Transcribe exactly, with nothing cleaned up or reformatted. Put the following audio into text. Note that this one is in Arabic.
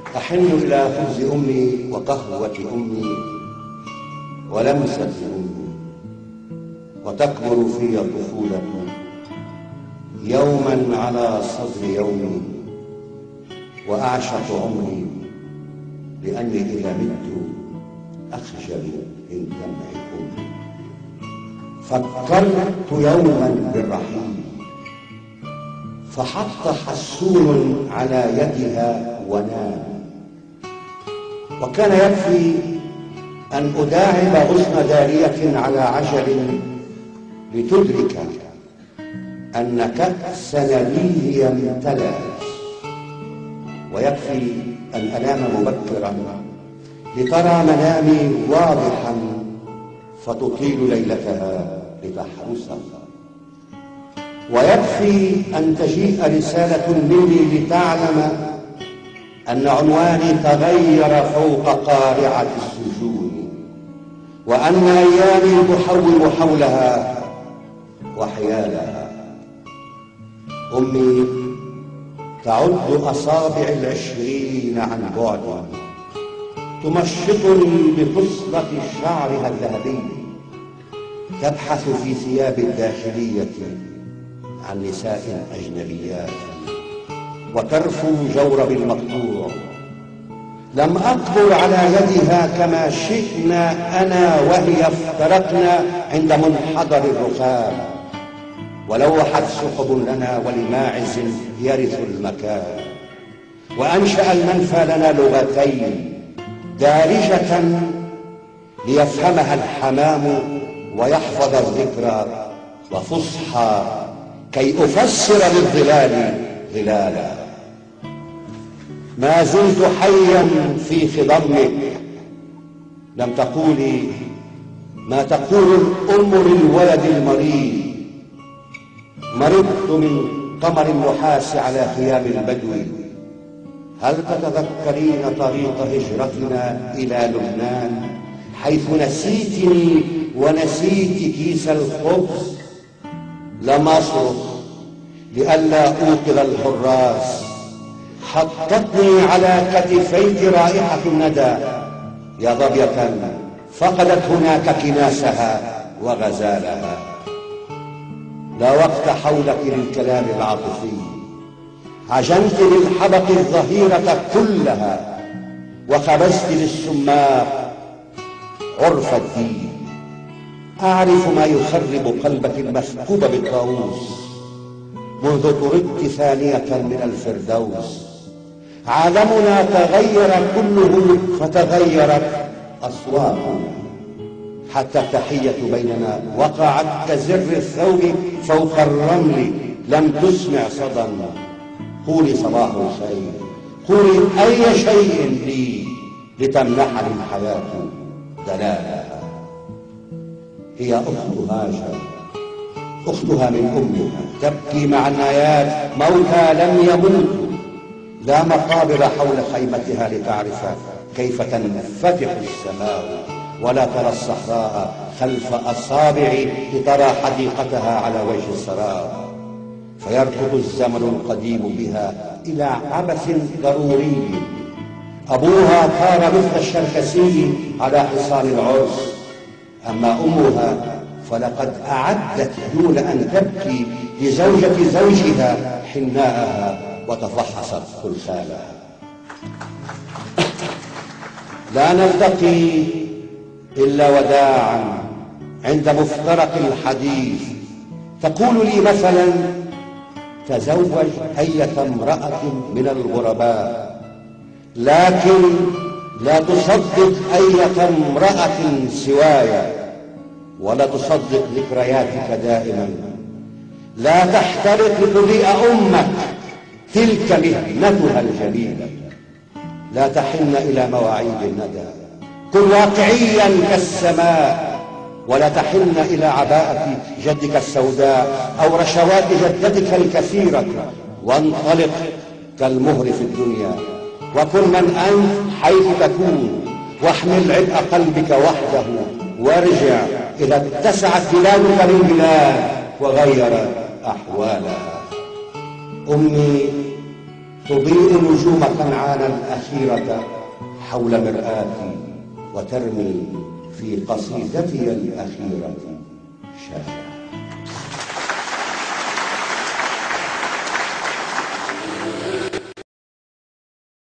أحن إلى خبز أمي وقهوة أمي ولمسة أمي، وتكبر في الطفولة يوما على صدر يومي، وأعشق عمري لأني إذا مت أخجل من دمع أمي. فكرت يوما بالرحيل فحط حسون على يدها ونام، وكان يكفي أن أداعب غصن دارية على عجل لتدرك أن كأس نبيه يمتلأ، ويكفي أن أنام مبكرا لترى منامي واضحا فتطيل ليلتها لتحرسها، ويكفي أن تجيء رسالة مني لتعلم أن عنواني تغير فوق قارعة السجون، وأن أيامي تحول حولها وحيالها. أمي تعد أصابع العشرين عن بعد، تمشطني بخصلة شعرها الذهبي، تبحث في ثياب الداخلية عن نساء أجنبيات، وترفو جورب المقطوع. لم أقبل على يدها كما شئنا أنا وهي افترقنا عند منحدر الرخام، ولوحت سحب لنا ولماعز يرث المكان، وأنشأ المنفى لنا لغتين دارجة ليفهمها الحمام ويحفظ الذكرى، وفصحى كي أفسر للظلال ظلالا. ما زلت حيا في خضمك، لم تقولي ما تقول الأم للولد المريض. مرضت من قمر النحاس على خيام البدو، هل تتذكرين طريق هجرتنا إلى لبنان حيث نسيتني ونسيت كيس الخبز؟ لم أصرخ لئلا أوقظ الحراس، حطتني على كتفيك رائحة الندى يا ظبية فقدت هناك كناسها وغزالها. لا وقت حولك للكلام العاطفي، عجنت للحبق الظهيرة كلها، وخبزت للسماق عرف الدين. أعرف ما يخرب قلبك المثقوب بالطاووس منذ طردت ثانية من الفردوس. عالمنا تغير كله فتغيرت أصواتنا، حتى التحية بيننا وقعت كزر الثوب فوق الرمل لم تسمع صدى. قولي صباح الخير، قولي أي شيء لي لتمنحني الحياة دلالها. هي أخت هاجر، أختها من أمها، تبكي مع النايات موتى لم يموتوا، لا مقابر حول خيمتها لتعرف كيف تنفتح السماء، ولا ترى الصحراء خلف أصابع لترى حديقتها على وجه السراب. فيركض الزمن القديم بها إلى عبث ضروري. أبوها طار مثل الشركسي على حصان العرس، أما أمها فلقد أعدت دون أن تبكي لزوجة زوجها حناءها وتفحصت خلخالها. لا نلتقي إلا وداعا عند مفترق الحديث. تقول لي مثلا تزوج أية امرأة من الغرباء، لكن لا تصدق أية امرأة سواي، ولا تصدق ذكرياتك دائما. لا تحترق لتضيء أمك، تلك مهنتها الجميلة. لا تحن إلى مواعيد الندى، كن واقعيا كالسماء، ولا تحن إلى عباءة جدك السوداء أو رشوات جدتك الكثيرة، وانطلق كالمهر في الدنيا، وكن من أنت حيث تكون، واحمل عبء قلبك وحده، وارجع إذا اتسعت بلادك للبلاد وغير أحوالها. أمي تضيء نجوم كنعان الأخيرة حول مرآتي وترمي في قصيدتي الأخيرة شافعة.